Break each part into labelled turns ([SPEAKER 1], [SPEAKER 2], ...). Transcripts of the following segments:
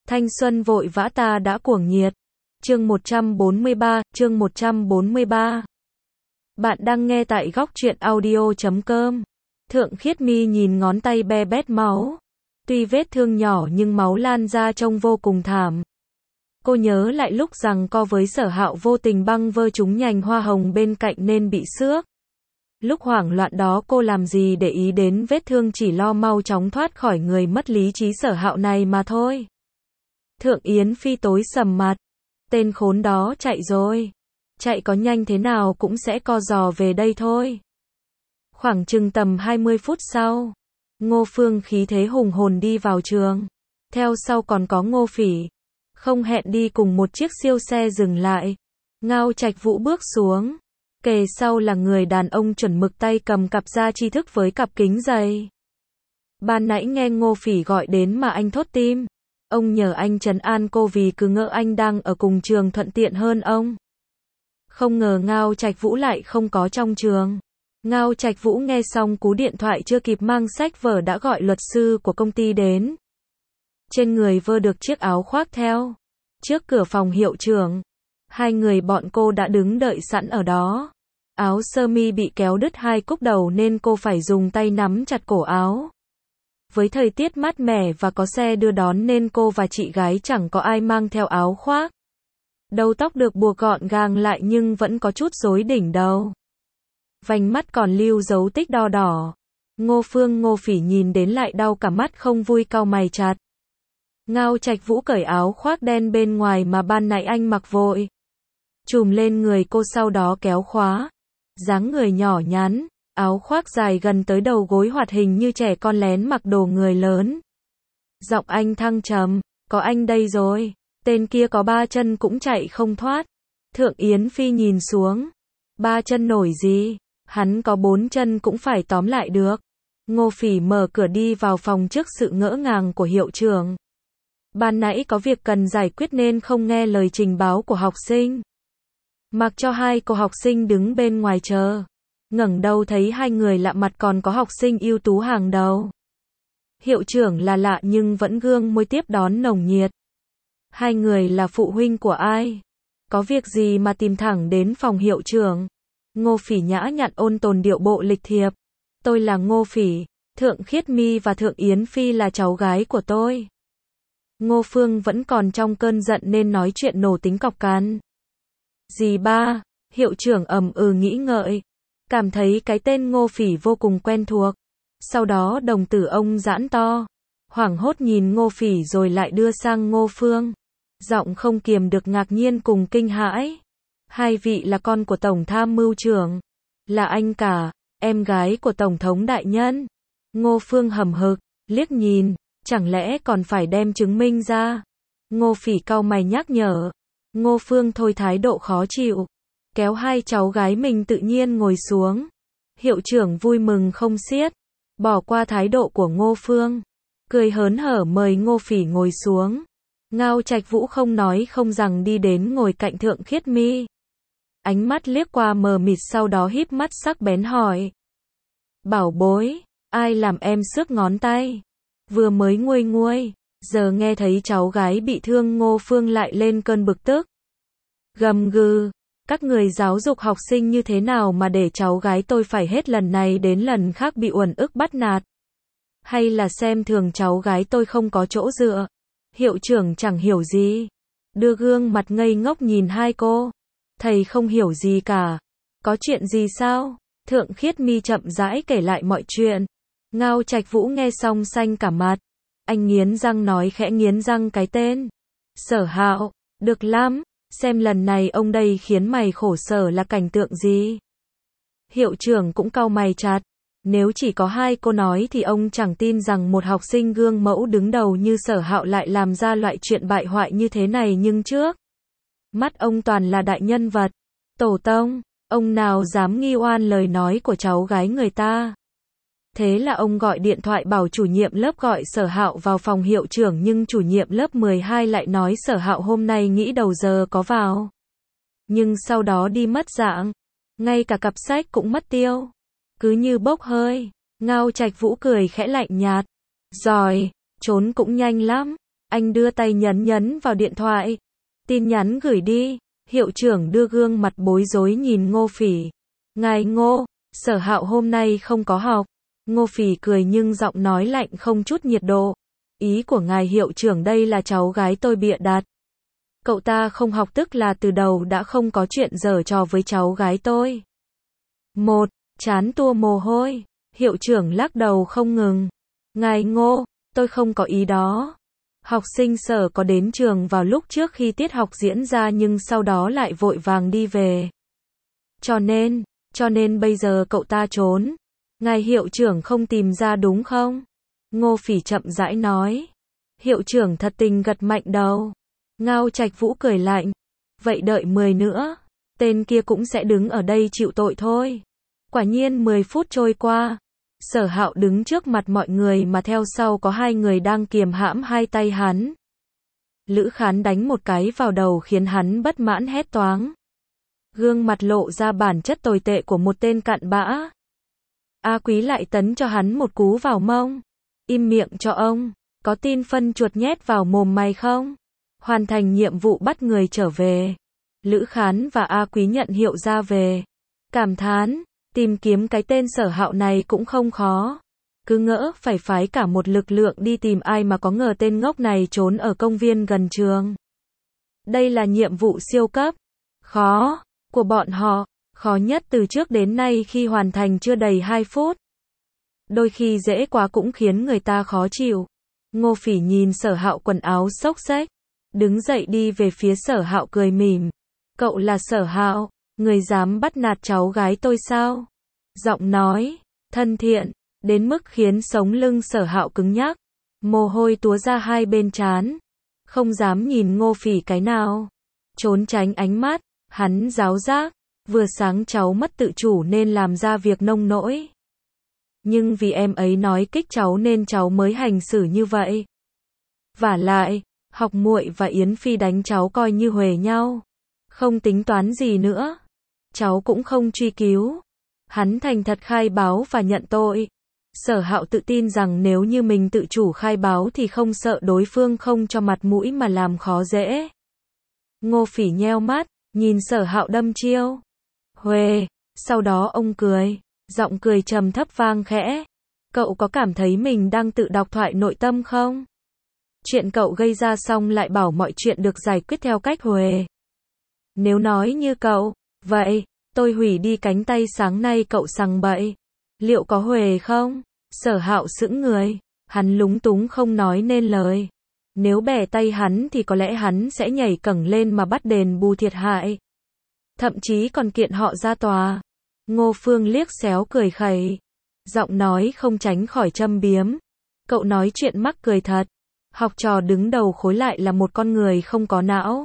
[SPEAKER 1] Thanh xuân vội vã ta đã cuồng nhiệt. Chương 143. Bạn đang nghe tại góc truyện audio.com. Thượng Khiết Mi nhìn ngón tay be bét máu. Tuy vết thương nhỏ nhưng máu lan ra trông vô cùng thảm. Cô nhớ lại lúc rằng co với Sở Hạo vô tình băng vơ trúng nhành hoa hồng bên cạnh nên bị xước. Lúc hoảng loạn đó cô làm gì để ý đến vết thương, chỉ lo mau chóng thoát khỏi người mất lý trí Sở Hạo này mà thôi. Thượng Yến Phi tối sầm mặt. Tên khốn đó chạy rồi. Chạy có nhanh thế nào cũng sẽ co giò về đây thôi. Khoảng chừng tầm 20 phút sau, Ngô Phương khí thế hùng hồn đi vào trường. Theo sau còn có Ngô Phỉ. Không hẹn đi cùng một chiếc siêu xe dừng lại. Ngao Trạch Vũ bước xuống. Kề sau là người đàn ông chuẩn mực, tay cầm cặp da tri thức với cặp kính dày. Ban nãy nghe Ngô Phỉ gọi đến mà anh thốt tim. Ông nhờ anh trấn an cô vì cứ ngỡ anh đang ở cùng trường thuận tiện hơn ông. Không ngờ Ngao Trạch Vũ lại không có trong trường. Ngao Trạch Vũ nghe xong cú điện thoại chưa kịp mang sách vở đã gọi luật sư của công ty đến. Trên người vơ được chiếc áo khoác theo. Trước cửa phòng hiệu trưởng, hai người bọn cô đã đứng đợi sẵn ở đó. Áo sơ mi bị kéo đứt hai cúc đầu nên cô phải dùng tay nắm chặt cổ áo. Với thời tiết mát mẻ và có xe đưa đón nên cô và chị gái chẳng có ai mang theo áo khoác. Đầu tóc được buộc gọn gàng lại nhưng vẫn có chút rối đỉnh đầu. Vành mắt còn lưu dấu tích đo đỏ. Ngô Phương Ngô Phỉ nhìn đến lại đau cả mắt, không vui cau mày chặt. Ngao Trạch Vũ cởi áo khoác đen bên ngoài mà ban nãy anh mặc vội. Trùm lên người cô, sau đó kéo khóa. Dáng người nhỏ nhắn, áo khoác dài gần tới đầu gối, hoạt hình như trẻ con lén mặc đồ người lớn. Giọng anh thăng trầm, có anh đây rồi. Tên kia có ba chân cũng chạy không thoát. Thượng Yến Phi nhìn xuống. Ba chân nổi gì, hắn có bốn chân cũng phải tóm lại được. Ngô Phỉ mở cửa đi vào phòng trước sự ngỡ ngàng của hiệu trưởng. Ban nãy có việc cần giải quyết nên không nghe lời trình báo của học sinh. Mặc cho hai cô học sinh đứng bên ngoài chờ. Ngẩng đầu thấy hai người lạ mặt, còn có học sinh ưu tú hàng đầu. Hiệu trưởng là lạ nhưng vẫn gương môi tiếp đón nồng nhiệt. Hai người là phụ huynh của ai? Có việc gì mà tìm thẳng đến phòng hiệu trưởng? Ngô Phỉ nhã nhặn ôn tồn điệu bộ lịch thiệp. Tôi là Ngô Phỉ, Thượng Khiết Mi và Thượng Yến Phi là cháu gái của tôi. Ngô Phương vẫn còn trong cơn giận nên nói chuyện nổ tính cọc cằn. Dì ba, hiệu trưởng nghĩ ngợi. Cảm thấy cái tên Ngô Phỉ vô cùng quen thuộc. Sau đó đồng tử ông giãn to. Hoảng hốt nhìn Ngô Phỉ rồi lại đưa sang Ngô Phương. Giọng không kiềm được ngạc nhiên cùng kinh hãi. Hai vị là con của Tổng Tham mưu trưởng. Là anh cả, em gái của Tổng thống đại nhân. Ngô Phương hầm hực, liếc nhìn. Chẳng lẽ còn phải đem chứng minh ra? Ngô Phỉ cau mày nhắc nhở. Ngô Phương thôi thái độ khó chịu. Kéo hai cháu gái mình tự nhiên ngồi xuống. Hiệu trưởng vui mừng không xiết. Bỏ qua thái độ của Ngô Phương. Cười hớn hở mời Ngô Phỉ ngồi xuống. Ngao Trạch Vũ không nói không rằng đi đến ngồi cạnh Thượng Khiết Mi. Ánh mắt liếc qua mờ mịt, sau đó híp mắt sắc bén hỏi. Bảo bối, ai làm em xước ngón tay? Vừa mới nguôi nguôi, giờ nghe thấy cháu gái bị thương Ngô Phương lại lên cơn bực tức. Gầm gừ, các người giáo dục học sinh như thế nào mà để cháu gái tôi phải hết lần này đến lần khác bị uẩn ức bắt nạt? Hay là xem thường cháu gái tôi không có chỗ dựa? Hiệu trưởng chẳng hiểu gì. Đưa gương mặt ngây ngốc nhìn hai cô. Thầy không hiểu gì cả. Có chuyện gì sao? Thượng Khiết Mi chậm rãi kể lại mọi chuyện. Ngao Trạch Vũ nghe xong xanh cả mặt. Anh nghiến răng nói khẽ, nghiến răng cái tên Sở Hạo, được lắm, xem lần này ông đây khiến mày khổ sở là cảnh tượng gì. Hiệu trưởng cũng cau mày chặt. Nếu chỉ có hai cô nói thì ông chẳng tin rằng một học sinh gương mẫu đứng đầu như Sở Hạo lại làm ra loại chuyện bại hoại như thế này, nhưng trước mắt ông toàn là đại nhân vật. Tổ tông, ông nào dám nghi oan lời nói của cháu gái người ta. Thế là ông gọi điện thoại bảo chủ nhiệm lớp gọi Sở Hạo vào phòng hiệu trưởng, nhưng chủ nhiệm lớp 12 lại nói Sở Hạo hôm nay nghĩ đầu giờ có vào. Nhưng sau đó đi mất dạng. Ngay cả cặp sách cũng mất tiêu. Cứ như bốc hơi. Ngao Trạch Vũ cười khẽ lạnh nhạt. Rồi, trốn cũng nhanh lắm. Anh đưa tay nhấn nhấn vào điện thoại. Tin nhắn gửi đi. Hiệu trưởng đưa gương mặt bối rối nhìn Ngô Phỉ. Ngài Ngô, Sở Hạo hôm nay không có học. Ngô Phỉ cười nhưng giọng nói lạnh không chút nhiệt độ. Ý của ngài hiệu trưởng đây là cháu gái tôi bịa đặt. Cậu ta không học tức là từ đầu đã không có chuyện giở trò với cháu gái tôi. Một, chán tua mồ hôi. Hiệu trưởng lắc đầu không ngừng. Ngài Ngô, tôi không có ý đó. Học sinh Sở có đến trường vào lúc trước khi tiết học diễn ra nhưng sau đó lại vội vàng đi về. Cho nên bây giờ cậu ta trốn. Ngài hiệu trưởng không tìm ra đúng không? Ngô Phỉ chậm rãi nói. Hiệu trưởng thật tình gật mạnh đầu. Ngao Trạch Vũ cười lạnh. Vậy đợi 10 nữa, tên kia cũng sẽ đứng ở đây chịu tội thôi. Quả nhiên 10 phút trôi qua. Sở Hạo đứng trước mặt mọi người mà theo sau có hai người đang kiềm hãm hai tay hắn. Lữ Khán đánh một cái vào đầu khiến hắn bất mãn hét toáng. Gương mặt lộ ra bản chất tồi tệ của một tên cặn bã. A Quý lại tấn cho hắn một cú vào mông. Im miệng cho ông, có tin phân chuột nhét vào mồm mày không? Hoàn thành nhiệm vụ bắt người trở về. Lữ Khán và A Quý nhận hiệu ra về. Cảm thán, tìm kiếm cái tên Sở Hạo này cũng không khó. Cứ ngỡ phải phái cả một lực lượng đi tìm ai mà có ngờ tên ngốc này trốn ở công viên gần trường. Đây là nhiệm vụ siêu cấp. Khó, của bọn họ, khó nhất từ trước đến nay khi hoàn thành chưa đầy 2 phút. Đôi khi dễ quá cũng khiến người ta khó chịu. Ngô Phỉ nhìn Sở Hạo quần áo xốc xếch, đứng dậy đi về phía Sở Hạo cười mỉm. Cậu là Sở Hạo, người dám bắt nạt cháu gái tôi sao? Giọng nói thân thiện đến mức khiến sống lưng Sở Hạo cứng nhắc, mồ hôi túa ra hai bên trán, không dám nhìn Ngô Phỉ cái nào, trốn tránh ánh mắt. Hắn giáo giác, vừa sáng cháu mất tự chủ nên làm ra việc nông nỗi. Nhưng vì em ấy nói kích cháu nên cháu mới hành xử như vậy. Vả lại, Học Muội và Yến Phi đánh cháu coi như huề nhau. Không tính toán gì nữa. Cháu cũng không truy cứu. Hắn thành thật khai báo và nhận tội. Sở Hạo tự tin rằng nếu như mình tự chủ khai báo thì không sợ đối phương không cho mặt mũi mà làm khó dễ. Ngô Phỉ nheo mắt, nhìn Sở Hạo đâm chiêu. Huề, sau đó ông cười, giọng cười trầm thấp vang khẽ. Cậu có cảm thấy mình đang tự đọc thoại nội tâm không? Chuyện cậu gây ra xong lại bảo mọi chuyện được giải quyết theo cách huề. Nếu nói như cậu, vậy, tôi hủy đi cánh tay sáng nay cậu sằng bậy. Liệu có huề không? Sở Hạo sững người, hắn lúng túng không nói nên lời. Nếu bẻ tay hắn thì có lẽ hắn sẽ nhảy cẳng lên mà bắt đền bù thiệt hại. Thậm chí còn kiện họ ra tòa. Ngô Phương liếc xéo cười khẩy. Giọng nói không tránh khỏi châm biếm. Cậu nói chuyện mắc cười thật. Học trò đứng đầu khối lại là một con người không có não.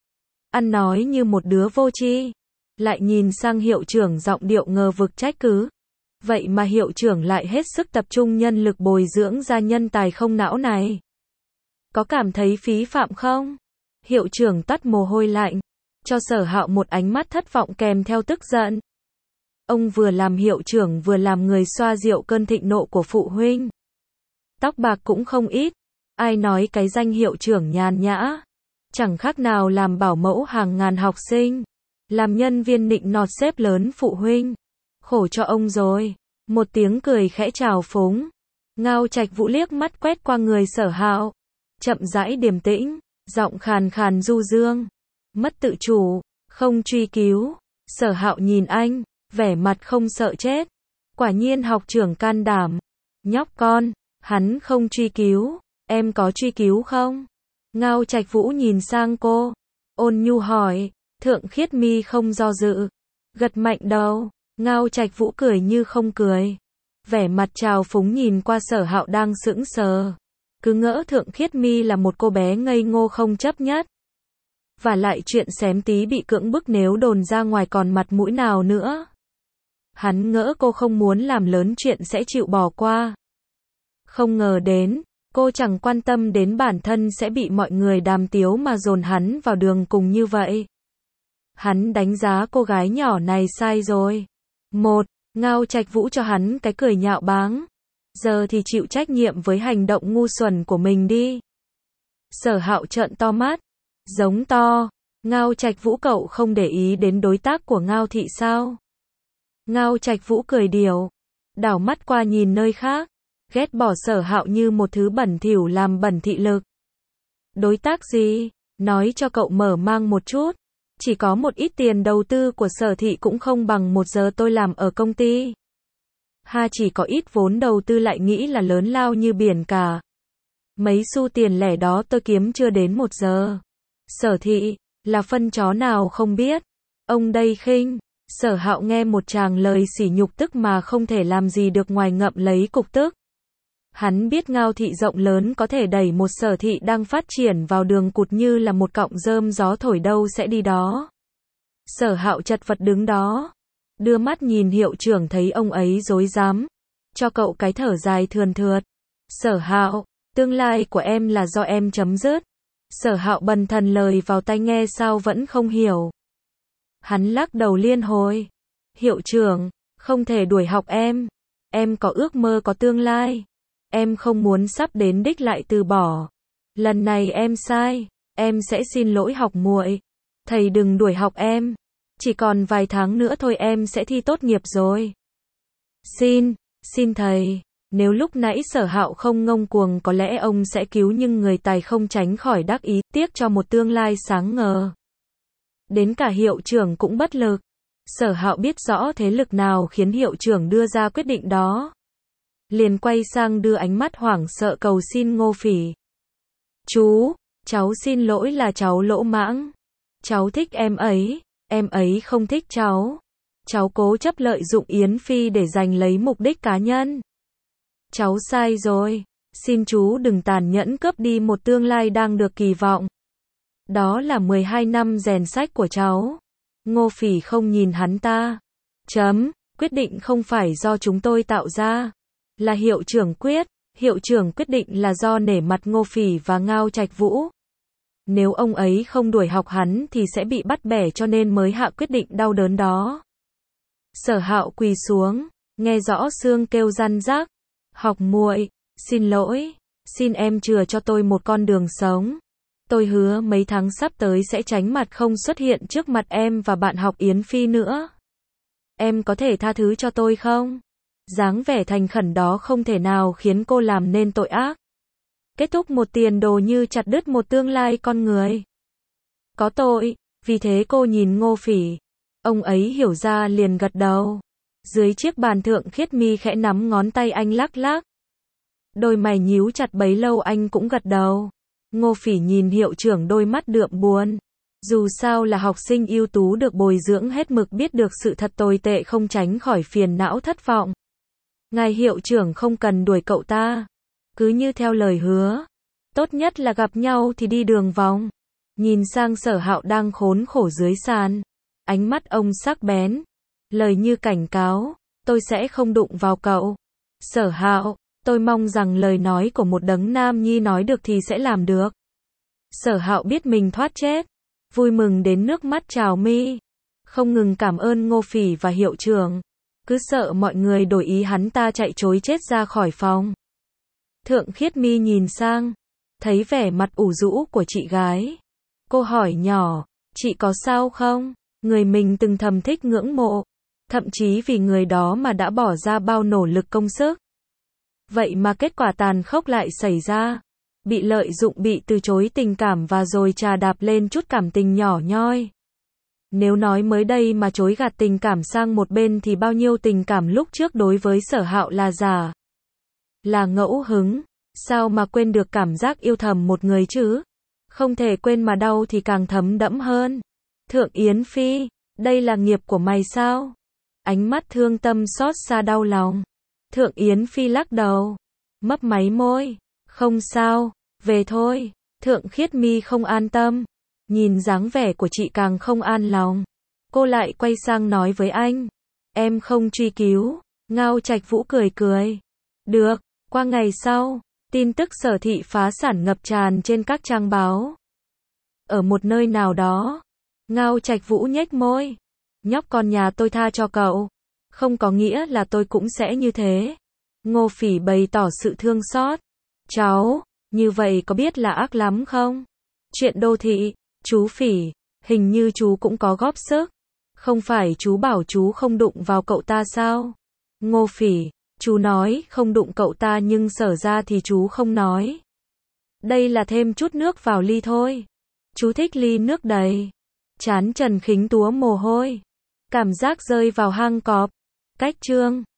[SPEAKER 1] Ăn nói như một đứa vô tri. Lại nhìn sang hiệu trưởng giọng điệu ngờ vực trách cứ. Vậy mà hiệu trưởng lại hết sức tập trung nhân lực bồi dưỡng ra nhân tài không não này. Có cảm thấy phí phạm không? Hiệu trưởng toát mồ hôi lạnh, cho Sở Hạo một ánh mắt thất vọng kèm theo tức giận. Ông vừa làm hiệu trưởng vừa làm người xoa dịu cơn thịnh nộ của phụ huynh. Tóc bạc cũng không ít, ai nói cái danh hiệu trưởng nhàn nhã. Chẳng khác nào làm bảo mẫu hàng ngàn học sinh, làm nhân viên nịnh nọt xếp lớn phụ huynh. Khổ cho ông rồi. Một tiếng cười khẽ trào phúng. Ngao Trạch Vũ liếc mắt quét qua người Sở Hạo, chậm rãi điềm tĩnh, giọng khàn khàn du dương. Mất tự chủ, không truy cứu. Sở Hạo nhìn anh, vẻ mặt không sợ chết. Quả nhiên học trưởng can đảm. Nhóc con, hắn không truy cứu, em có truy cứu không? Ngao Trạch Vũ nhìn sang cô, ôn nhu hỏi. Thượng Khiết Mi không do dự, gật mạnh đầu. Ngao Trạch Vũ cười như không cười, vẻ mặt trào phúng nhìn qua Sở Hạo đang sững sờ. Cứ ngỡ Thượng Khiết Mi là một cô bé ngây ngô không chấp nhất. Và lại chuyện xém tí bị cưỡng bức nếu đồn ra ngoài còn mặt mũi nào nữa. Hắn ngỡ cô không muốn làm lớn chuyện sẽ chịu bỏ qua. Không ngờ đến, cô chẳng quan tâm đến bản thân sẽ bị mọi người đàm tiếu mà dồn hắn vào đường cùng như vậy. Hắn đánh giá cô gái nhỏ này sai rồi. Một, Ngao Trạch Vũ cho hắn cái cười nhạo báng. Giờ thì chịu trách nhiệm với hành động ngu xuẩn của mình đi. Sở Hạo trợn to mắt. Giống to. Ngao Trạch Vũ cậu không để ý đến đối tác của Ngao Thị sao? Ngao Trạch Vũ cười điểu. Đảo mắt qua nhìn nơi khác. Ghét bỏ Sở Hạo như một thứ bẩn thỉu làm bẩn thị lực. Đối tác gì? Nói cho cậu mở mang một chút. Chỉ có một ít tiền đầu tư của Sở Thị cũng không bằng 1 giờ tôi làm ở công ty. Ha, chỉ có ít vốn đầu tư lại nghĩ là lớn lao như biển cả. Mấy xu tiền lẻ đó tôi kiếm chưa đến 1 giờ. Sở Thị, là phân chó nào không biết. Ông đây khinh. Sở Hạo nghe một tràng lời sỉ nhục tức mà không thể làm gì được ngoài ngậm lấy cục tức. Hắn biết Ngao Thị rộng lớn có thể đẩy một Sở Thị đang phát triển vào đường cụt như là một cọng rơm gió thổi đâu sẽ đi đó. Sở Hạo chật vật đứng đó. Đưa mắt nhìn hiệu trưởng thấy ông ấy rối rắm. Cho cậu cái thở dài thườn thượt. Sở Hạo, tương lai của em là do em chấm dứt. Sở Hạo bần thần lời vào tai nghe sao vẫn không hiểu. Hắn lắc đầu liên hồi. Hiệu trưởng, không thể đuổi học em. Em có ước mơ có tương lai. Em không muốn sắp đến đích lại từ bỏ. Lần này em sai. Em sẽ xin lỗi học muội. Thầy đừng đuổi học em. Chỉ còn vài tháng nữa thôi em sẽ thi tốt nghiệp rồi. Xin thầy. Nếu lúc nãy Sở Hạo không ngông cuồng có lẽ ông sẽ cứu, nhưng người tài không tránh khỏi đắc ý, tiếc cho một tương lai sáng ngời. Đến cả hiệu trưởng cũng bất lực. Sở Hạo biết rõ thế lực nào khiến hiệu trưởng đưa ra quyết định đó. Liền quay sang đưa ánh mắt hoảng sợ cầu xin Ngô Phỉ. Chú, cháu xin lỗi là cháu lỗ mãng. Cháu thích em ấy không thích cháu. Cháu cố chấp lợi dụng Yến Phi để giành lấy mục đích cá nhân. Cháu sai rồi. Xin chú đừng tàn nhẫn cướp đi một tương lai đang được kỳ vọng. Đó là 12 năm rèn sách của cháu. Ngô Phỉ không nhìn hắn ta. Quyết định không phải do chúng tôi tạo ra. Là hiệu trưởng quyết. Hiệu trưởng quyết định là do nể mặt Ngô Phỉ và Ngao Trạch Vũ. Nếu ông ấy không đuổi học hắn thì sẽ bị bắt bẻ, cho nên mới hạ quyết định đau đớn đó. Sở Hạo quỳ xuống, nghe rõ xương kêu răn rắc. Học muội, xin lỗi, xin em chừa cho tôi một con đường sống. Tôi hứa mấy tháng sắp tới sẽ tránh mặt không xuất hiện trước mặt em và bạn học Yến Phi nữa. Em có thể tha thứ cho tôi không? Dáng vẻ thành khẩn đó không thể nào khiến cô làm nên tội ác. Kết thúc một tiền đồ như chặt đứt một tương lai con người. Có tội, vì thế cô nhìn Ngô Phỉ. Ông ấy hiểu ra liền gật đầu. Dưới chiếc bàn Thượng Khiết Mi khẽ nắm ngón tay anh lắc lắc. Đôi mày nhíu chặt bấy lâu anh cũng gật đầu. Ngô Phỉ nhìn hiệu trưởng đôi mắt đượm buồn. Dù sao là học sinh ưu tú được bồi dưỡng hết mực, biết được sự thật tồi tệ không tránh khỏi phiền não thất vọng. Ngài hiệu trưởng không cần đuổi cậu ta. Cứ như theo lời hứa. Tốt nhất là gặp nhau thì đi đường vòng. Nhìn sang Sở Hạo đang khốn khổ dưới sàn. Ánh mắt ông sắc bén. Lời như cảnh cáo. Tôi sẽ không đụng vào cậu. Sở Hạo, tôi mong rằng lời nói của một đấng nam nhi nói được thì sẽ làm được. Sở Hạo biết mình thoát chết. Vui mừng đến nước mắt trào mi. Không ngừng cảm ơn Ngô Phỉ và hiệu trưởng. Cứ sợ mọi người đổi ý hắn ta chạy trối chết ra khỏi phòng. Thượng Khiết Mi nhìn sang. Thấy vẻ mặt ủ rũ của chị gái. Cô hỏi nhỏ. Chị có sao không? Người mình từng thầm thích ngưỡng mộ. Thậm chí vì người đó mà đã bỏ ra bao nỗ lực công sức. Vậy mà kết quả tàn khốc lại xảy ra. Bị lợi dụng, bị từ chối tình cảm và rồi trà đạp lên chút cảm tình nhỏ nhoi. Nếu nói mới đây mà chối gạt tình cảm sang một bên thì bao nhiêu tình cảm lúc trước đối với Sở Hạo là giả. Là ngẫu hứng. Sao mà quên được cảm giác yêu thầm một người chứ? Không thể quên mà đau thì càng thấm đẫm hơn. Thượng Yến Phi, đây là nghiệp của mày sao? Ánh mắt thương tâm xót xa đau lòng. Thượng Yến Phi lắc đầu. Mấp máy môi. Không sao, về thôi. Thượng Khiết Mi không an tâm. Nhìn dáng vẻ của chị càng không an lòng. Cô lại quay sang nói với anh. Em không truy cứu. Ngao Trạch Vũ cười cười. Được, qua ngày sau. Tin tức Sở Thị phá sản ngập tràn trên các trang báo. Ở một nơi nào đó. Ngao Trạch Vũ nhếch môi. Nhóc con nhà tôi tha cho cậu. Không có nghĩa là tôi cũng sẽ như thế. Ngô Phỉ bày tỏ sự thương xót. Như vậy có biết là ác lắm không? Chuyện đô thị, chú Phỉ, hình như chú cũng có góp sức. Không phải chú bảo chú không đụng vào cậu ta sao? Ngô Phỉ, chú nói không đụng cậu ta nhưng sở ra thì chú không nói. Đây là thêm chút nước vào ly thôi. Chú thích ly nước đầy. Trán Trần Khính túa mồ hôi. Cảm giác rơi vào hang cọp. Cách chương